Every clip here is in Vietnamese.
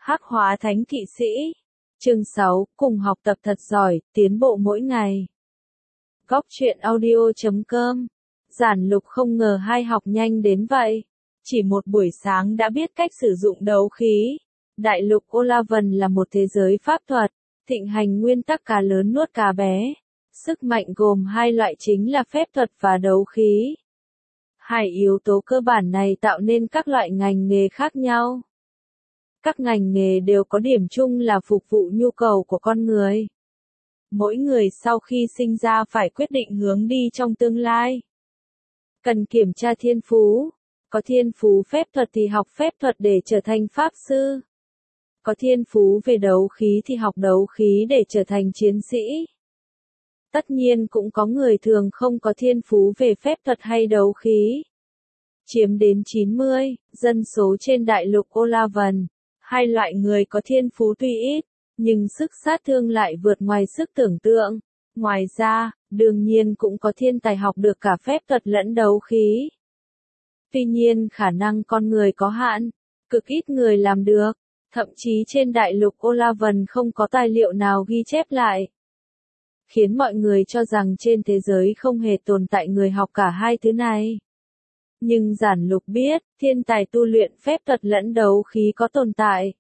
Hắc hóa thánh kỵ sĩ. Chương 6, cùng học tập thật giỏi, tiến bộ mỗi ngày. Góc truyện audio.com. Giản Lục không ngờ hai học nhanh đến vậy. Chỉ một buổi sáng đã biết cách sử dụng đấu khí. Đại lục Olavan là một thế giới pháp thuật, thịnh hành nguyên tắc cá lớn nuốt cá bé. Sức mạnh gồm hai loại chính là phép thuật và đấu khí. Hai yếu tố cơ bản này tạo nên các loại ngành nghề khác nhau. Các ngành nghề đều có điểm chung là phục vụ nhu cầu của con người. Mỗi người sau khi sinh ra phải quyết định hướng đi trong tương lai. Cần kiểm tra thiên phú. Có thiên phú phép thuật thì học phép thuật để trở thành pháp sư. Có thiên phú về đấu khí thì học đấu khí để trở thành chiến sĩ. Tất nhiên cũng có người thường không có thiên phú về phép thuật hay đấu khí. Chiếm đến 90% dân số trên đại lục Olavan. Hai loại người có thiên phú tuy ít, nhưng sức sát thương lại vượt ngoài sức tưởng tượng. Ngoài ra, đương nhiên cũng có thiên tài học được cả phép thuật lẫn đấu khí. Tuy nhiên khả năng con người có hạn, cực ít người làm được, thậm chí trên đại lục Olavan không có tài liệu nào ghi chép lại. Khiến mọi người cho rằng trên thế giới không hề tồn tại người học cả hai thứ này. Nhưng Giản Lục biết, thiên tài tu luyện phép thuật lẫn đấu khí có tồn tại.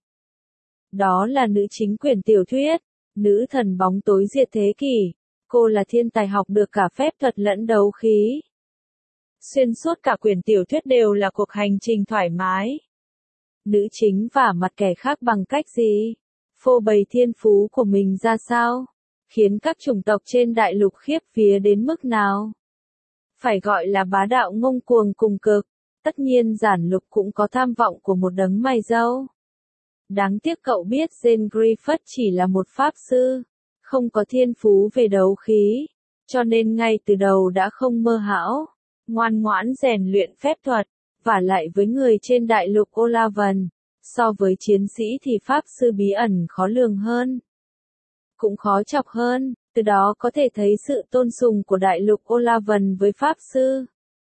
Đó là nữ chính quyển tiểu thuyết, nữ thần bóng tối diệt thế kỷ. Cô là thiên tài học được cả phép thuật lẫn đấu khí. Xuyên suốt cả quyển tiểu thuyết đều là cuộc hành trình thoải mái. Nữ chính vả mặt kẻ khác bằng cách gì? Phô bày thiên phú của mình ra sao? Khiến các chủng tộc trên đại lục khiếp vía đến mức nào? Phải gọi là bá đạo ngông cuồng cùng cực. Tất nhiên Giản Lục cũng có tham vọng của một đấng mày râu. Đáng tiếc cậu biết Jane Griffith chỉ là một pháp sư, không có thiên phú về đấu khí, cho nên ngay từ đầu đã không mơ hão, ngoan ngoãn rèn luyện phép thuật, vả lại với người trên đại lục Olavan, so với chiến sĩ thì pháp sư bí ẩn khó lường hơn, cũng khó chọc hơn, từ đó có thể thấy sự tôn sùng của đại lục Olavan với pháp sư.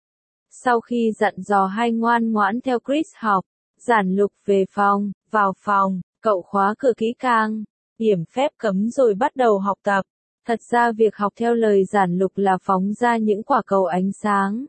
Sau khi dặn dò hai ngoan ngoãn theo Chris học, Giản Lục về phòng, vào phòng, cậu khóa cửa kỹ càng, điểm phép cấm rồi bắt đầu học tập. Thật ra việc học theo lời Giản Lục là phóng ra những quả cầu ánh sáng.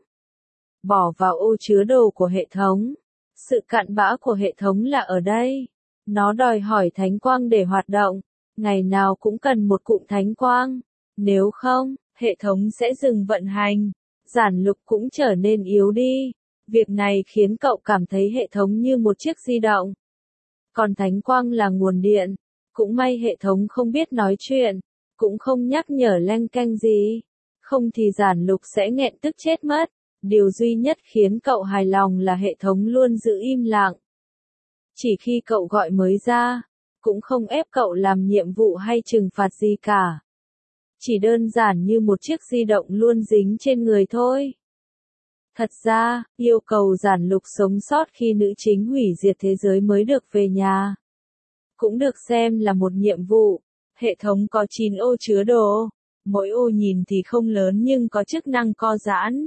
Bỏ vào ô chứa đồ của hệ thống. Sự cặn bã của hệ thống là ở đây. Nó đòi hỏi thánh quang để hoạt động. Ngày nào cũng cần một cụm thánh quang. Nếu không, hệ thống sẽ dừng vận hành. Giản Lục cũng trở nên yếu đi. Việc này khiến cậu cảm thấy hệ thống như một chiếc di động. Còn thánh quang là nguồn điện. Cũng may hệ thống không biết nói chuyện. Cũng không nhắc nhở leng keng gì. Không thì Giản Lục sẽ nghẹn tức chết mất. Điều duy nhất khiến cậu hài lòng là hệ thống luôn giữ im lặng. Chỉ khi cậu gọi mới ra, cũng không ép cậu làm nhiệm vụ hay trừng phạt gì cả. Chỉ đơn giản như một chiếc di động luôn dính trên người thôi. Thật ra, yêu cầu Giản Lục sống sót khi nữ chính hủy diệt thế giới mới được về nhà. Cũng được xem là một nhiệm vụ. Hệ thống có 9 ô chứa đồ. Mỗi ô nhìn thì không lớn nhưng có chức năng co giãn.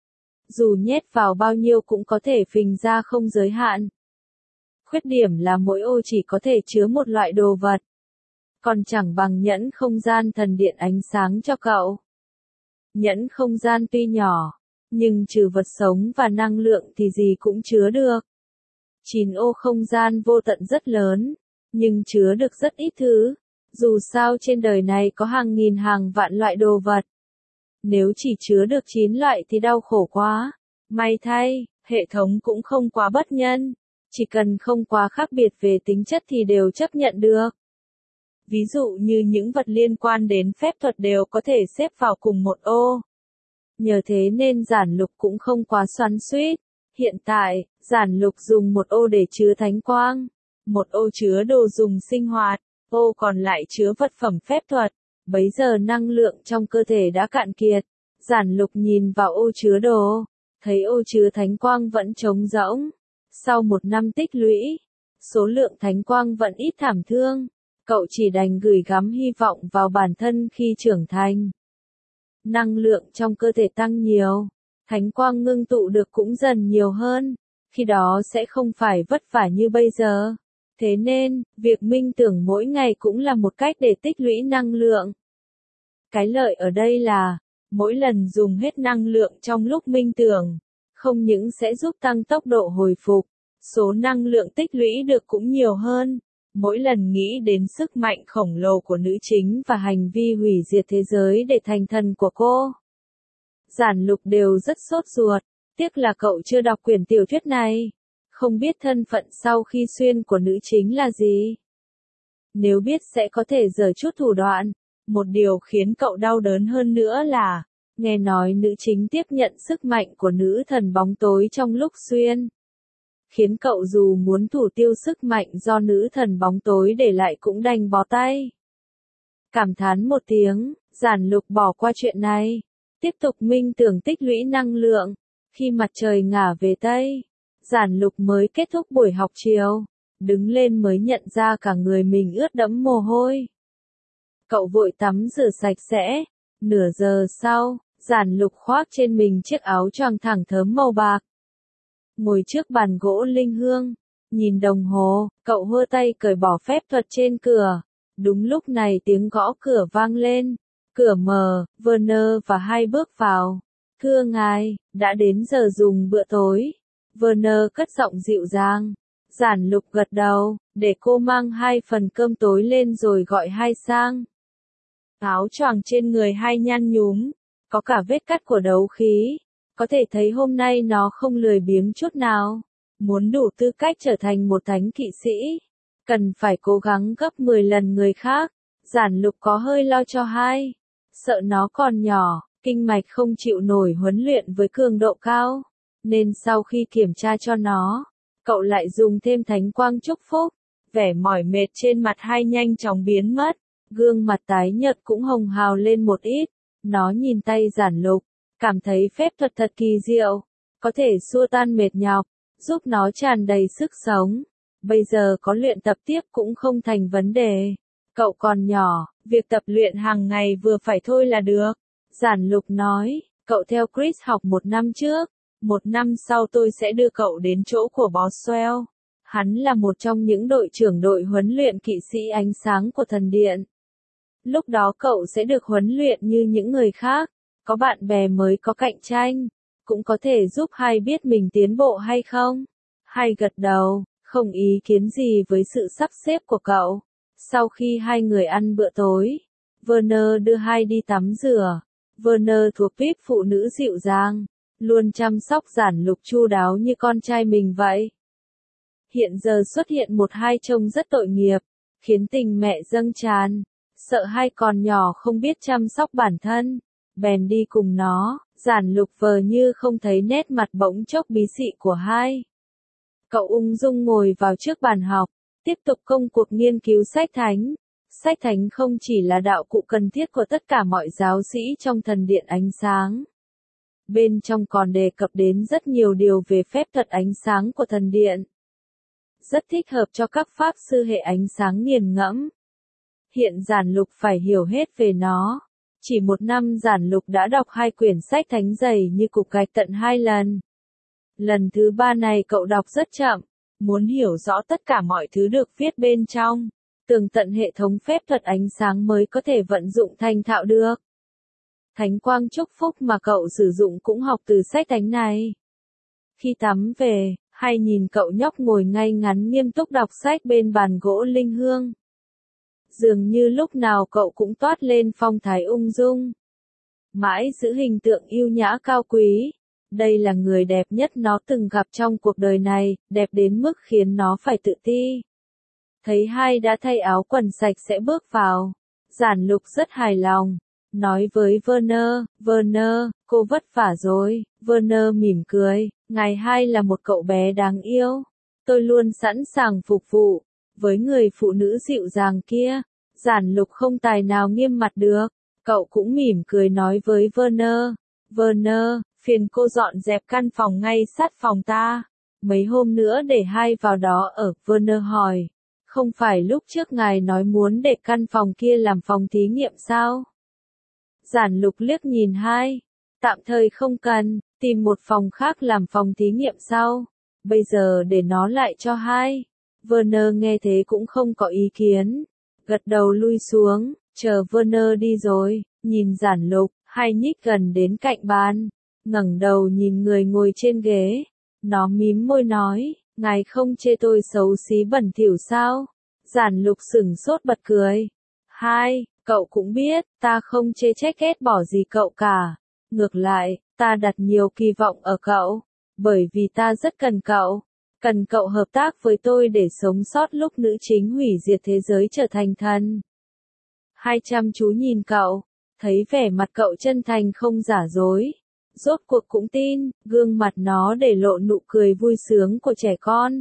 Dù nhét vào bao nhiêu cũng có thể phình ra không giới hạn. Khuyết điểm là mỗi ô chỉ có thể chứa một loại đồ vật. Còn chẳng bằng nhẫn không gian thần điện ánh sáng cho cậu. Nhẫn không gian tuy nhỏ, nhưng trừ vật sống và năng lượng thì gì cũng chứa được. 9 ô không gian vô tận rất lớn, nhưng chứa được rất ít thứ. Dù sao trên đời này có hàng nghìn hàng vạn loại đồ vật. Nếu chỉ chứa được 9 loại thì đau khổ quá. May thay, hệ thống cũng không quá bất nhân. Chỉ cần không quá khác biệt về tính chất thì đều chấp nhận được. Ví dụ như những vật liên quan đến phép thuật đều có thể xếp vào cùng một ô. Nhờ thế nên Giản Lục cũng không quá xoắn xuýt. Hiện tại, Giản Lục dùng một ô để chứa thánh quang. Một ô chứa đồ dùng sinh hoạt. Ô còn lại chứa vật phẩm phép thuật. Bấy giờ năng lượng trong cơ thể đã cạn kiệt. Giản Lục nhìn vào ô chứa đồ. Thấy ô chứa thánh quang vẫn trống rỗng. Sau một năm tích lũy, số lượng thánh quang vẫn ít thảm thương. Cậu chỉ đành gửi gắm hy vọng vào bản thân khi trưởng thành. Năng lượng trong cơ thể tăng nhiều. Thánh quang ngưng tụ được cũng dần nhiều hơn. Khi đó sẽ không phải vất vả như bây giờ. Thế nên, việc minh tưởng mỗi ngày cũng là một cách để tích lũy năng lượng. Cái lợi ở đây là, mỗi lần dùng hết năng lượng trong lúc minh tưởng, không những sẽ giúp tăng tốc độ hồi phục, số năng lượng tích lũy được cũng nhiều hơn. Mỗi lần nghĩ đến sức mạnh khổng lồ của nữ chính và hành vi hủy diệt thế giới để thành thần của cô, Giản Lục đều rất sốt ruột. Tiếc là cậu chưa đọc quyển tiểu thuyết này, không biết thân phận sau khi xuyên của nữ chính là gì. Nếu biết sẽ có thể giở chút thủ đoạn. Một điều khiến cậu đau đớn hơn nữa là, nghe nói nữ chính tiếp nhận sức mạnh của nữ thần bóng tối trong lúc xuyên. Khiến cậu dù muốn thủ tiêu sức mạnh do nữ thần bóng tối để lại cũng đành bó tay. Cảm thán một tiếng, Giản Lục bỏ qua chuyện này. Tiếp tục minh tưởng tích lũy năng lượng. Khi mặt trời ngả về Tây, Giản Lục mới kết thúc buổi học chiều. Đứng lên mới nhận ra cả người mình ướt đẫm mồ hôi. Cậu vội tắm rửa sạch sẽ. Nửa giờ sau, Giản Lục khoác trên mình chiếc áo choàng thẳng thớm màu bạc. Ngồi trước bàn gỗ linh hương, nhìn đồng hồ, cậu hơ tay cởi bỏ phép thuật trên cửa. Đúng lúc này tiếng gõ cửa vang lên. Cửa mở, Werner và hai bước vào. Thưa ngài, đã đến giờ dùng bữa tối. Werner cất giọng dịu dàng. Giản Lục gật đầu, để cô mang 2 phần cơm tối lên rồi gọi hai sang. Áo choàng trên người hai nhăn nhúm, có cả vết cắt của đấu khí. Có thể thấy hôm nay nó không lười biếng chút nào. Muốn đủ tư cách trở thành một thánh kỵ sĩ, cần phải cố gắng gấp 10 lần người khác. Giản Lục có hơi lo cho hai. Sợ nó còn nhỏ, kinh mạch không chịu nổi huấn luyện với cường độ cao. Nên sau khi kiểm tra cho nó, cậu lại dùng thêm thánh quang chúc phúc. Vẻ mỏi mệt trên mặt hai nhanh chóng biến mất. Gương mặt tái nhợt cũng hồng hào lên một ít. Nó nhìn tay Giản Lục, cảm thấy phép thuật thật kỳ diệu. Có thể xua tan mệt nhọc, giúp nó tràn đầy sức sống. Bây giờ có luyện tập tiếp cũng không thành vấn đề. Cậu còn nhỏ, việc tập luyện hàng ngày vừa phải thôi là được. Giản Lục nói, cậu theo Chris học 1 năm trước. 1 năm sau tôi sẽ đưa cậu đến chỗ của Boswell. Hắn là một trong những đội trưởng đội huấn luyện kỵ sĩ ánh sáng của thần điện. Lúc đó cậu sẽ được huấn luyện như những người khác. Có bạn bè mới có cạnh tranh. Cũng có thể giúp hai biết mình tiến bộ hay không. Hai gật đầu, không ý kiến gì với sự sắp xếp của cậu. Sau khi hai người ăn bữa tối, Werner đưa hai đi tắm rửa. Werner thuộc tuýp phụ nữ dịu dàng, luôn chăm sóc Giản Lục chu đáo như con trai mình vậy. Hiện giờ xuất hiện một hai trông rất tội nghiệp, khiến tình mẹ dâng tràn. Sợ hai còn nhỏ không biết chăm sóc bản thân, bèn đi cùng nó. Giản Lục vờ như không thấy nét mặt bỗng chốc bí xị của hai. Cậu ung dung ngồi vào trước bàn học, tiếp tục công cuộc nghiên cứu sách thánh. Sách thánh không chỉ là đạo cụ cần thiết của tất cả mọi giáo sĩ trong thần điện ánh sáng. Bên trong còn đề cập đến rất nhiều điều về phép thuật ánh sáng của thần điện. Rất thích hợp cho các pháp sư hệ ánh sáng nghiền ngẫm. Hiện Giản Lục phải hiểu hết về nó. Chỉ 1 năm Giản Lục đã đọc 2 quyển sách thánh dày như cục gạch tận 2 lần. Lần thứ 3 này cậu đọc rất chậm, muốn hiểu rõ tất cả mọi thứ được viết bên trong, tường tận hệ thống phép thuật ánh sáng mới có thể vận dụng thành thạo được. Thánh quang chúc phúc mà cậu sử dụng cũng học từ sách thánh này. Khi tắm về, hay nhìn cậu nhóc ngồi ngay ngắn nghiêm túc đọc sách bên bàn gỗ linh hương. Dường như lúc nào cậu cũng toát lên phong thái ung dung. Mãi giữ hình tượng yêu nhã cao quý. Đây là người đẹp nhất nó từng gặp trong cuộc đời này, đẹp đến mức khiến nó phải tự ti. Thấy hai đã thay áo quần sạch sẽ bước vào. Giản Lục rất hài lòng. Nói với Werner, Werner, cô vất vả rồi. Werner mỉm cười, ngài hai là một cậu bé đáng yêu. Tôi luôn sẵn sàng phục vụ. Với người phụ nữ dịu dàng kia, Giản Lục không tài nào nghiêm mặt được. Cậu cũng mỉm cười nói với Werner, Werner, phiền cô dọn dẹp căn phòng ngay sát phòng ta. Mấy hôm nữa để hai vào đó ở. Werner hỏi, không phải lúc trước ngài nói muốn để căn phòng kia làm phòng thí nghiệm sao? Giản Lục liếc nhìn hai, tạm thời không cần, tìm một phòng khác làm phòng thí nghiệm sau. Bây giờ để nó lại cho hai. Werner nghe thế cũng không có ý kiến. Gật đầu lui xuống, chờ Werner đi rồi, nhìn Giản Lục, hay nhích gần đến cạnh bàn, ngẩng đầu nhìn người ngồi trên ghế. Nó mím môi nói, ngài không chê tôi xấu xí bẩn thỉu sao? Giản Lục sửng sốt bật cười. Hai, cậu cũng biết, ta không chê trách ghét bỏ gì cậu cả. Ngược lại, ta đặt nhiều kỳ vọng ở cậu, bởi vì ta rất cần cậu hợp tác với tôi để sống sót lúc nữ chính hủy diệt thế giới trở thành thần. Hai chăm chú nhìn cậu, thấy vẻ mặt cậu chân thành không giả dối. Rốt cuộc cũng tin, gương mặt nó để lộ nụ cười vui sướng của trẻ con.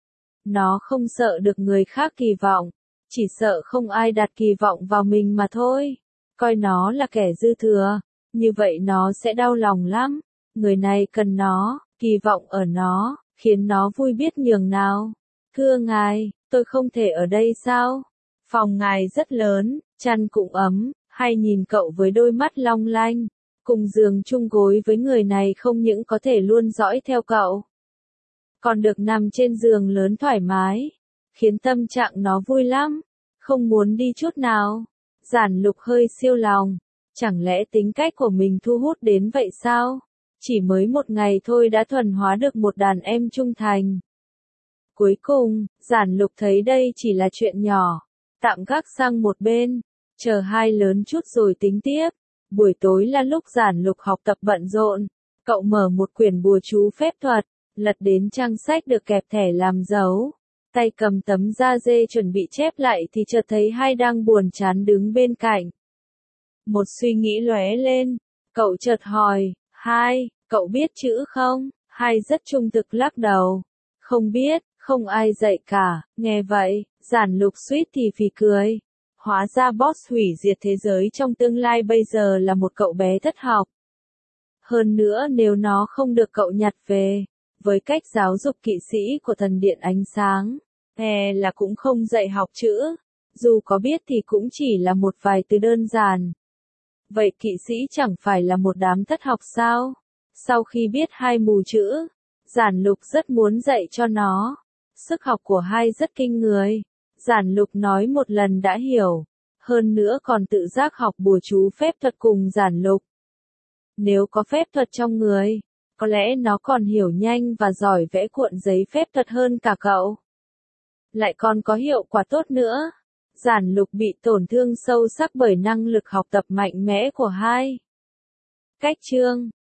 Nó không sợ được người khác kỳ vọng, chỉ sợ không ai đặt kỳ vọng vào mình mà thôi. Coi nó là kẻ dư thừa, như vậy nó sẽ đau lòng lắm. Người này cần nó, kỳ vọng ở nó, khiến nó vui biết nhường nào. Thưa ngài, tôi không thể ở đây sao? Phòng ngài rất lớn, chăn cũng ấm, hay nhìn cậu với đôi mắt long lanh. Cùng giường chung gối với người này không những có thể luôn dõi theo cậu, còn được nằm trên giường lớn thoải mái, khiến tâm trạng nó vui lắm, không muốn đi chút nào. Giản Lục hơi siêu lòng, chẳng lẽ tính cách của mình thu hút đến vậy sao? Chỉ mới một ngày thôi đã thuần hóa được một đàn em trung thành. Cuối cùng, Giản Lục thấy đây chỉ là chuyện nhỏ, tạm gác sang một bên, chờ hai lớn chút rồi tính tiếp. Buổi tối là lúc Giản Lục học tập bận rộn, cậu mở một quyển bùa chú phép thuật, lật đến trang sách được kẹp thẻ làm dấu, tay cầm tấm da dê chuẩn bị chép lại thì chợt thấy Hai đang buồn chán đứng bên cạnh. Một suy nghĩ lóe lên, cậu chợt hỏi, Hai, cậu biết chữ không? Hai rất trung thực lắc đầu, không biết, không ai dạy cả. Nghe vậy, Giản Lục suýt thì phì cười. Hóa ra boss hủy diệt thế giới trong tương lai bây giờ là một cậu bé thất học. Hơn nữa nếu nó không được cậu nhặt về, với cách giáo dục kỵ sĩ của thần điện ánh sáng, là cũng không dạy học chữ, dù có biết thì cũng chỉ là một vài từ đơn giản. Vậy kỵ sĩ chẳng phải là một đám thất học sao? Sau khi biết Hai mù chữ, Giản Lục rất muốn dạy cho nó. Sức học của Hai rất kinh người. Giản Lục nói một lần đã hiểu, hơn nữa còn tự giác học bùa chú phép thuật cùng Giản Lục. Nếu có phép thuật trong người, có lẽ nó còn hiểu nhanh và giỏi vẽ cuộn giấy phép thuật hơn cả cậu. Lại còn có hiệu quả tốt nữa. Giản Lục bị tổn thương sâu sắc bởi năng lực học tập mạnh mẽ của Hai. Cách chương